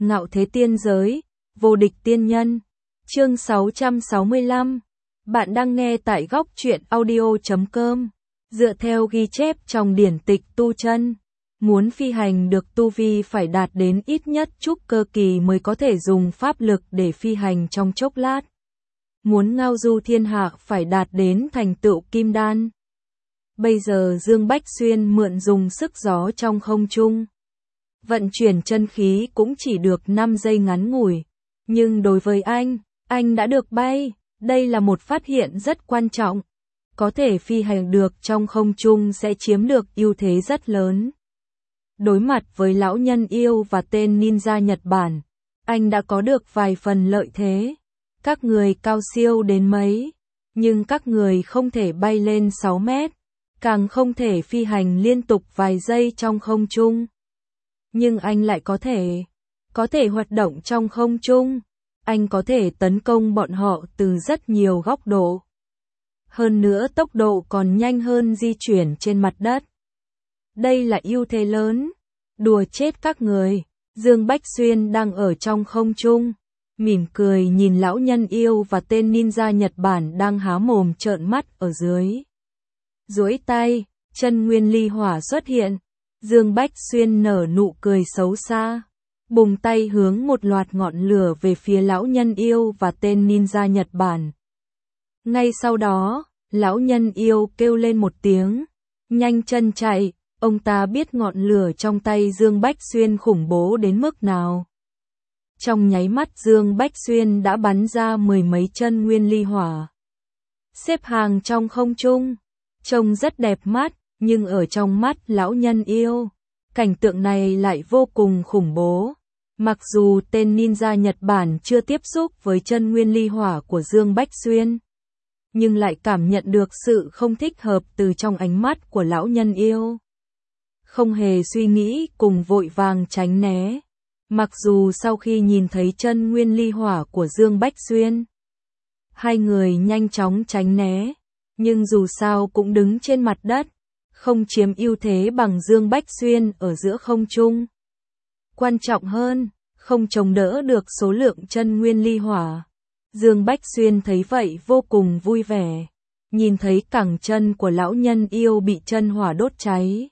Ngạo thế tiên giới, vô địch tiên nhân. Chương 665. Bạn đang nghe tại góc truyện audio.com. Dựa theo ghi chép trong điển tịch tu chân, muốn phi hành được tu vi phải đạt đến ít nhất trúc cơ kỳ mới có thể dùng pháp lực để phi hành trong chốc lát. Muốn ngao du thiên hạ phải đạt đến thành tựu kim đan. Bây giờ Dương Bách Xuyên mượn dùng sức gió trong không trung. Vận chuyển chân khí cũng chỉ được 5 giây ngắn ngủi. Nhưng đối với anh đã được bay. Đây là một phát hiện rất quan trọng. Có thể phi hành được trong không trung sẽ chiếm được ưu thế rất lớn. Đối mặt với lão nhân yêu và tên ninja Nhật Bản, anh đã có được vài phần lợi thế. Các người cao siêu đến mấy, nhưng các người không thể bay lên 6 mét, càng không thể phi hành liên tục vài giây trong không trung. Nhưng anh lại có thể hoạt động trong không trung. Anh có thể tấn công bọn họ từ rất nhiều góc độ. Hơn nữa tốc độ còn nhanh hơn di chuyển trên mặt đất. Đây là ưu thế lớn. Đùa chết các người. Dương Bách Xuyên đang ở trong không trung, mỉm cười nhìn lão nhân yêu và tên ninja Nhật Bản đang há mồm trợn mắt ở dưới. Duỗi tay, chân nguyên ly hỏa xuất hiện. Dương Bách Xuyên nở nụ cười xấu xa, bùng tay hướng một loạt ngọn lửa về phía lão nhân yêu và tên ninja Nhật Bản. Ngay sau đó, lão nhân yêu kêu lên một tiếng, nhanh chân chạy. Ông ta biết ngọn lửa trong tay Dương Bách Xuyên khủng bố đến mức nào. Trong nháy mắt Dương Bách Xuyên đã bắn ra 10 mấy chân nguyên ly hỏa. Xếp hàng trong không trung, trông rất đẹp mắt, nhưng ở trong mắt lão nhân yêu, cảnh tượng này lại vô cùng khủng bố. Mặc dù tên ninja Nhật Bản chưa tiếp xúc với chân nguyên ly hỏa của Dương Bách Xuyên, nhưng lại cảm nhận được sự không thích hợp từ trong ánh mắt của lão nhân yêu. Không hề suy nghĩ cùng vội vàng tránh né. Mặc dù sau khi nhìn thấy chân nguyên ly hỏa của Dương Bách Xuyên, hai người nhanh chóng tránh né, nhưng dù sao cũng đứng trên mặt đất, không chiếm ưu thế bằng Dương Bách Xuyên ở giữa không trung. Quan trọng hơn, không chống đỡ được số lượng chân nguyên ly hỏa. Dương Bách Xuyên thấy vậy vô cùng vui vẻ, nhìn thấy cẳng chân của lão nhân yêu bị chân hỏa đốt cháy.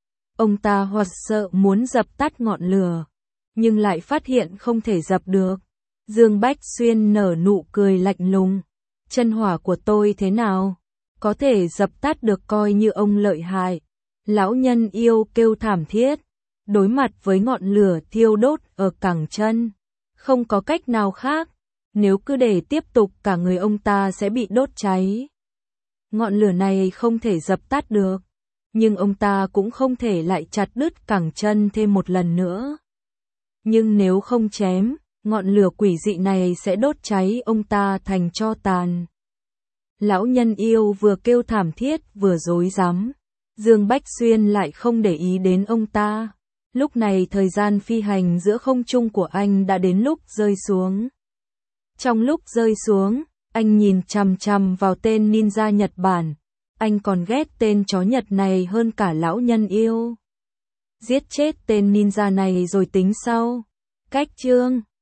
Ông ta hoảng sợ muốn dập tắt ngọn lửa, nhưng lại phát hiện không thể dập được. Dương Bách Xuyên nở nụ cười lạnh lùng. Chân hỏa của tôi thế nào? Có thể dập tắt được coi như ông lợi hại. Lão nhân yêu kêu thảm thiết. Đối mặt với ngọn lửa thiêu đốt ở cẳng chân, không có cách nào khác. Nếu cứ để tiếp tục cả người ông ta sẽ bị đốt cháy. Ngọn lửa này không thể dập tắt được. Nhưng ông ta cũng không thể lại chặt đứt cẳng chân thêm một lần nữa. Nhưng nếu không chém, ngọn lửa quỷ dị này sẽ đốt cháy ông ta thành tro tàn. Lão nhân yêu vừa kêu thảm thiết vừa rối rắm. Dương Bách Xuyên lại không để ý đến ông ta. Lúc này thời gian phi hành giữa không trung của anh đã đến lúc rơi xuống. Trong lúc rơi xuống, anh nhìn chằm chằm vào tên ninja Nhật Bản. Anh còn ghét tên chó Nhật này hơn cả lão nhân yêu. Giết chết tên ninja này rồi tính sau. Cách chương